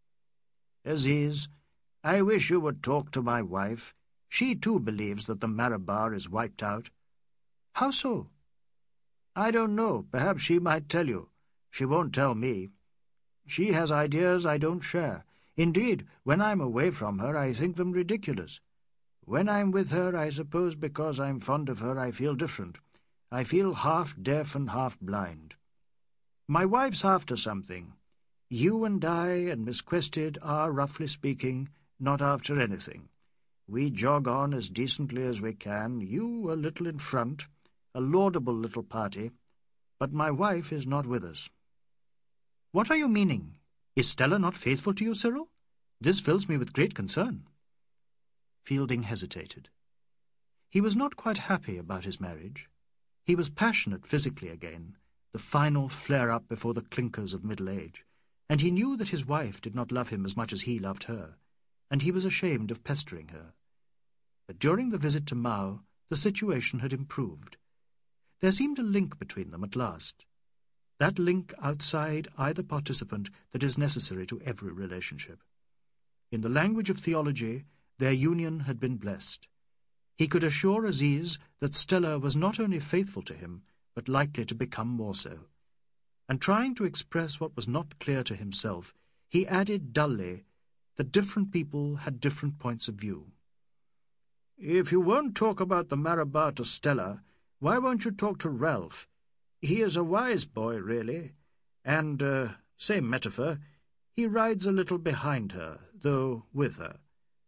Aziz, I wish you would talk to my wife. She too believes that the Marabar is wiped out. How so? I don't know. Perhaps she might tell you. She won't tell me. She has ideas I don't share. Indeed, when I'm away from her, I think them ridiculous. When I'm with her, I suppose because I'm fond of her, I feel different. I feel half deaf and half blind. My wife's after something. You and I and Miss Quested are, roughly speaking, not after anything. We jog on as decently as we can, you a little in front, a laudable little party, but my wife is not with us. What are you meaning? Is Stella not faithful to you, Cyril? This fills me with great concern. Fielding hesitated. He was not quite happy about his marriage. He was passionate physically again, the final flare-up before the clinkers of middle age, and he knew that his wife did not love him as much as he loved her, and he was ashamed of pestering her. But during the visit to Mau, the situation had improved. There seemed a link between them at last. That link outside either participant that is necessary to every relationship. In the language of theology, their union had been blessed. He could assure Aziz that Stella was not only faithful to him, but likely to become more so. And trying to express what was not clear to himself, he added dully that different people had different points of view. If you won't talk about the Marabar to Stella, why won't you talk to Ralph? He is a wise boy, really, and, uh, same metaphor, He rides a little behind her, though with her.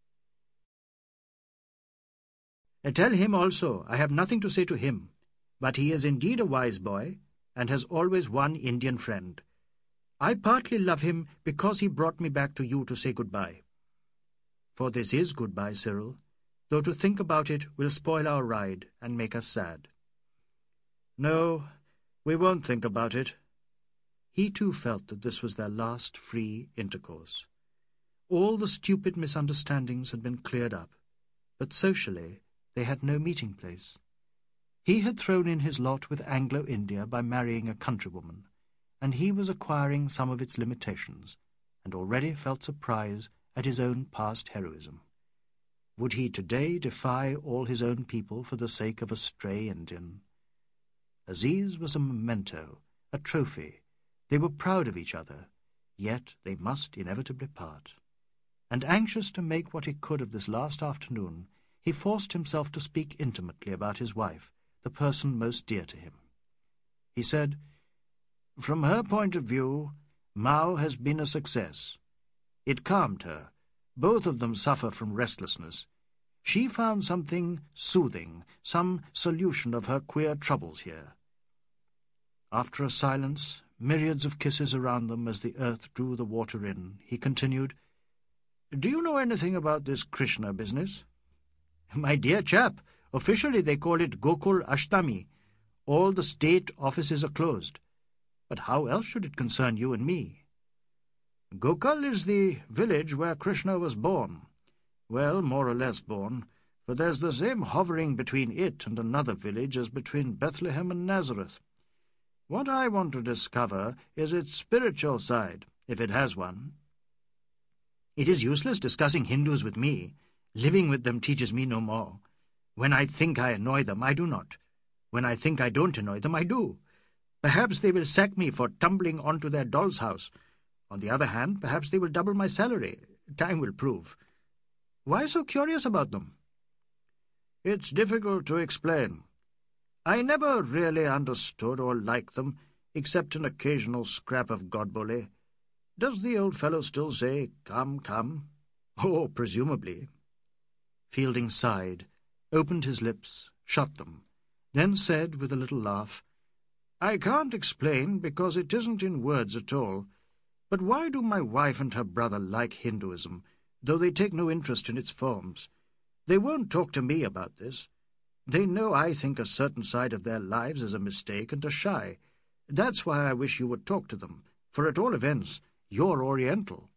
Tell him also I have nothing to say to him, but he is indeed a wise boy, and has always one Indian friend. I partly love him because he brought me back to you to say goodbye. For this is goodbye, Cyril, though to think about it will spoil our ride and make us sad. No, we won't think about it. He too felt that this was their last free intercourse. All the stupid misunderstandings had been cleared up, but socially they had no meeting place. He had thrown in his lot with Anglo-India by marrying a countrywoman, and he was acquiring some of its limitations, and already felt surprise at his own past heroism. Would he today defy all his own people for the sake of a stray Indian? Aziz was a memento, a trophy. They were proud of each other, yet they must inevitably part. And anxious to make what he could of this last afternoon, he forced himself to speak intimately about his wife, the person most dear to him. He said, "From her point of view, Mao has been a success. It calmed her. Both of them suffer from restlessness. She found something soothing, some solution of her queer troubles here." After a silence, myriads of kisses around them as the earth drew the water in, he continued, "Do you know anything about this Krishna business?" "My dear chap, officially they call it Gokul Ashtami. All the state offices are closed. But how else should it concern you and me?" "Gokul is the village where Krishna was born. Well, more or less born, for there's the same hovering between it and another village as between Bethlehem and Nazareth. What I want to discover is its spiritual side, if it has one." "It is useless discussing Hindus with me. Living with them teaches me no more. When I think I annoy them, I do not. When I think I don't annoy them, I do. Perhaps they will sack me for tumbling onto their doll's house. On the other hand, perhaps they will double my salary. Time will prove. Why so curious about them?" "It's difficult to explain. I never really understood or liked them, except an occasional scrap of Godbole. Does the old fellow still say, 'Come, come'?" "Oh, presumably." Fielding sighed, opened his lips, shut them, then said with a little laugh, "I can't explain because it isn't in words at all. But why do my wife and her brother like Hinduism, though they take no interest in its forms? They won't talk to me about this. They know I think a certain side of their lives is a mistake and are shy. That's why I wish you would talk to them, for at all events you're Oriental."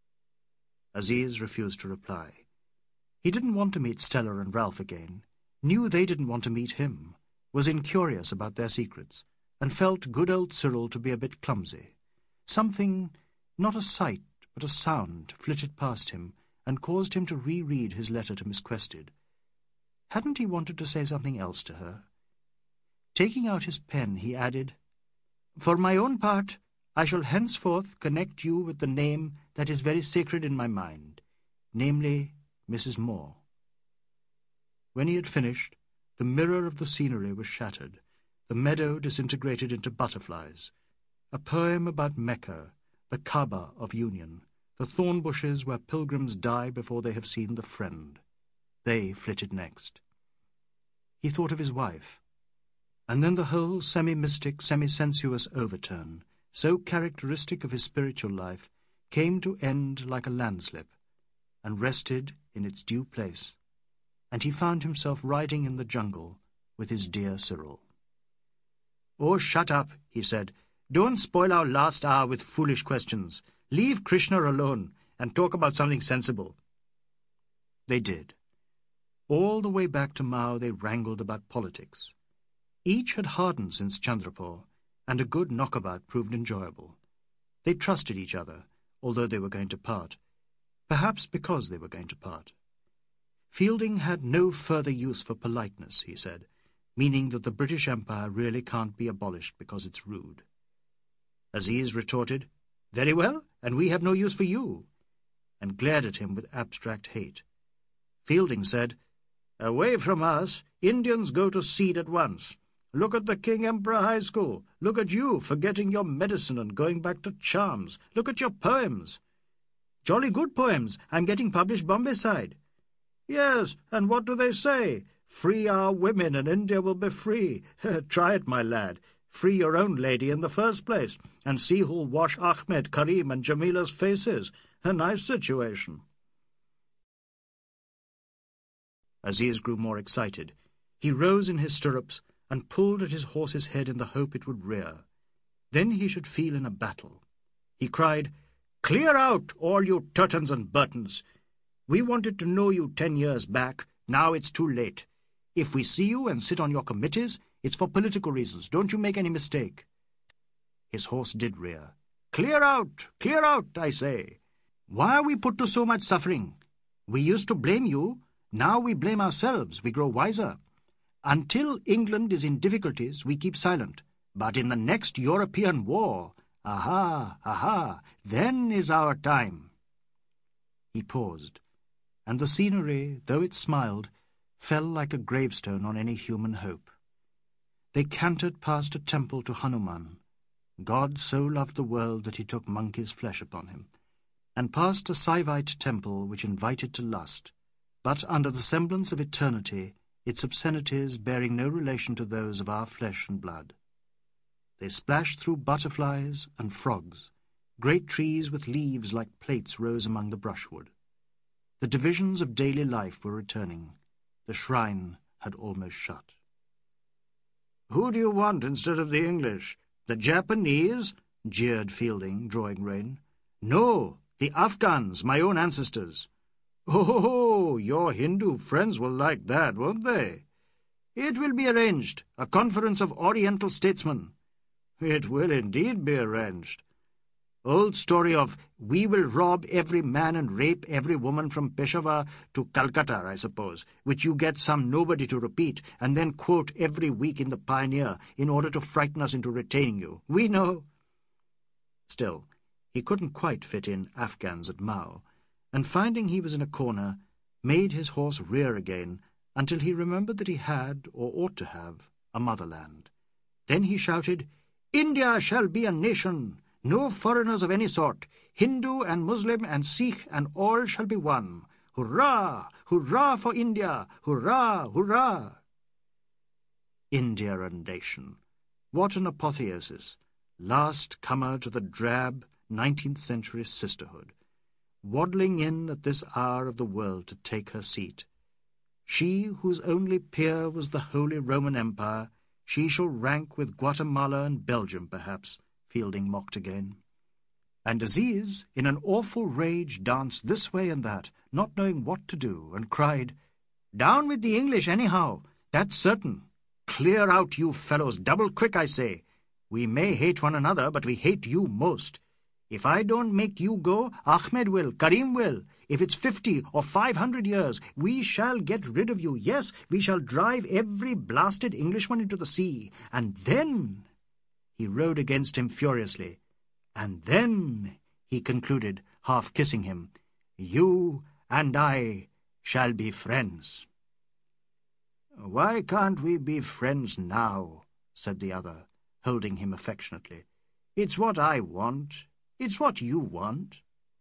Aziz refused to reply. He didn't want to meet Stella and Ralph again, knew they didn't want to meet him, was incurious about their secrets, and felt good old Cyril to be a bit clumsy. Something, not a sight, but a sound, flitted past him and caused him to reread his letter to Miss Quested. Hadn't he wanted to say something else to her? Taking out his pen, he added, "For my own part, I shall henceforth connect you with the name that is very sacred in my mind, namely Missus Moore." When he had finished, the mirror of the scenery was shattered, the meadow disintegrated into butterflies. A poem about Mecca, the Kaaba of union, the thorn bushes where pilgrims die before they have seen the Friend. They flitted next. He thought of his wife, and then the whole semi-mystic, semi-sensuous overturn, so characteristic of his spiritual life, came to end like a landslip, and rested in its due place, and he found himself riding in the jungle with his dear Cyril. "Oh, shut up," he said. "Don't spoil our last hour with foolish questions. Leave Krishna alone, and talk about something sensible." They did. All the way back to Mao they wrangled about politics. Each had hardened since Chandrapur, and a good knockabout proved enjoyable. They trusted each other, although they were going to part, perhaps because they were going to part. Fielding had no further use for politeness, he said, meaning that the British Empire really can't be abolished because it's rude. Aziz retorted, "Very well, and we have no use for you," and glared at him with abstract hate. Fielding said, "Away from us, Indians go to seed at once. Look at the King Emperor High School. Look at you, forgetting your medicine and going back to charms. Look at your poems. Jolly good poems. I'm getting published Bombay side. Yes, and what do they say? Free our women and India will be free. Try it, my lad. Free your own lady in the first place, and see who'll wash Ahmed, Karim and Jamila's faces. A nice situation. Aziz grew more excited. He rose in his stirrups and pulled at his horse's head in the hope it would rear. Then he should feel in a battle. He cried, "Clear out, all you Turtons and Burtons! We wanted to know you ten years back. Now it's too late. If we see you and sit on your committees, it's for political reasons. Don't you make any mistake." His horse did rear. "Clear out! Clear out, I say! Why are we put to so much suffering? We used to blame you. Now we blame ourselves. We grow wiser. Until England is in difficulties, we keep silent. But in the next European war, aha, aha, then is our time." He paused, and the scenery, though it smiled, fell like a gravestone on any human hope. They cantered past a temple to Hanuman. God so loved the world that he took monkey's flesh upon him, and past a Saivite temple which invited to lust, but under the semblance of eternity, its obscenities bearing no relation to those of our flesh and blood. They splashed through butterflies and frogs. Great trees with leaves like plates rose among the brushwood. The divisions of daily life were returning. The shrine had almost shut. "Who do you want instead of the English? The Japanese?" jeered Fielding, drawing rein. "No, the Afghans, my own ancestors." "Oh, your Hindu friends will like that, won't they?" "It will be arranged, a conference of Oriental statesmen." "It will indeed be arranged." Old story of we will rob every man and rape every woman from Peshawar to Calcutta, I suppose, which you get some nobody to repeat and then quote every week in the Pioneer in order to frighten us into retaining you. We know. Still, he couldn't quite fit in Afghans at Mao, and finding he was in a corner, made his horse rear again until he remembered that he had, or ought to have, a motherland. Then he shouted, "India shall be a nation! No foreigners of any sort. Hindu and Muslim and Sikh and all shall be one. Hurrah! Hurrah for India! Hurrah! Hurrah!" India a nation. What an apotheosis! Last comer to the drab nineteenth century sisterhood, waddling in at this hour of the world to take her seat. She whose only peer was the Holy Roman Empire, she shall rank with Guatemala and Belgium, perhaps, Fielding mocked again. And Aziz, in an awful rage, danced this way and that, not knowing what to do, and cried, "Down with the English, anyhow! That's certain! Clear out, you fellows, double quick, I say! We may hate one another, but we hate you most. If I don't make you go, Ahmed will, Karim will. If it's fifty or five hundred years, we shall get rid of you. Yes, we shall drive every blasted Englishman into the sea. And then—" He rode against him furiously. "And then," he concluded, half kissing him, "you and I shall be friends." "Why can't we be friends now?" said the other, holding him affectionately. "It's what I want. It's what you want."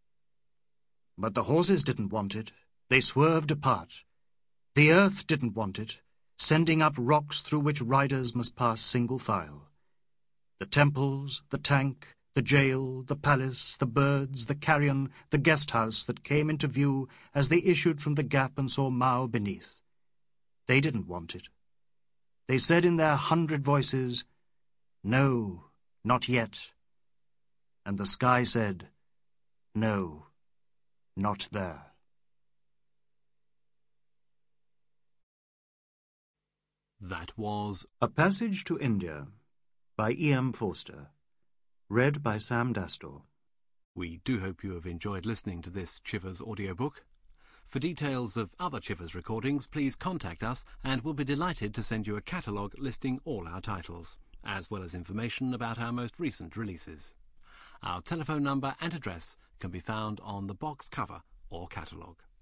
But the horses didn't want it. They swerved apart. The earth didn't want it, sending up rocks through which riders must pass single file. The temples, the tank, the jail, the palace, the birds, the carrion, the guest-house that came into view as they issued from the gap and saw Mao beneath. They didn't want it. They said in their hundred voices, "No, not yet." And the sky said, "No, not there." That was A Passage to India by E. M. Forster, read by Sam Dastor. We do hope you have enjoyed listening to this Chivers audiobook. For details of other Chivers recordings, please contact us and we'll be delighted to send you a catalogue listing all our titles, as well as information about our most recent releases. Our telephone number and address can be found on the box cover or catalogue.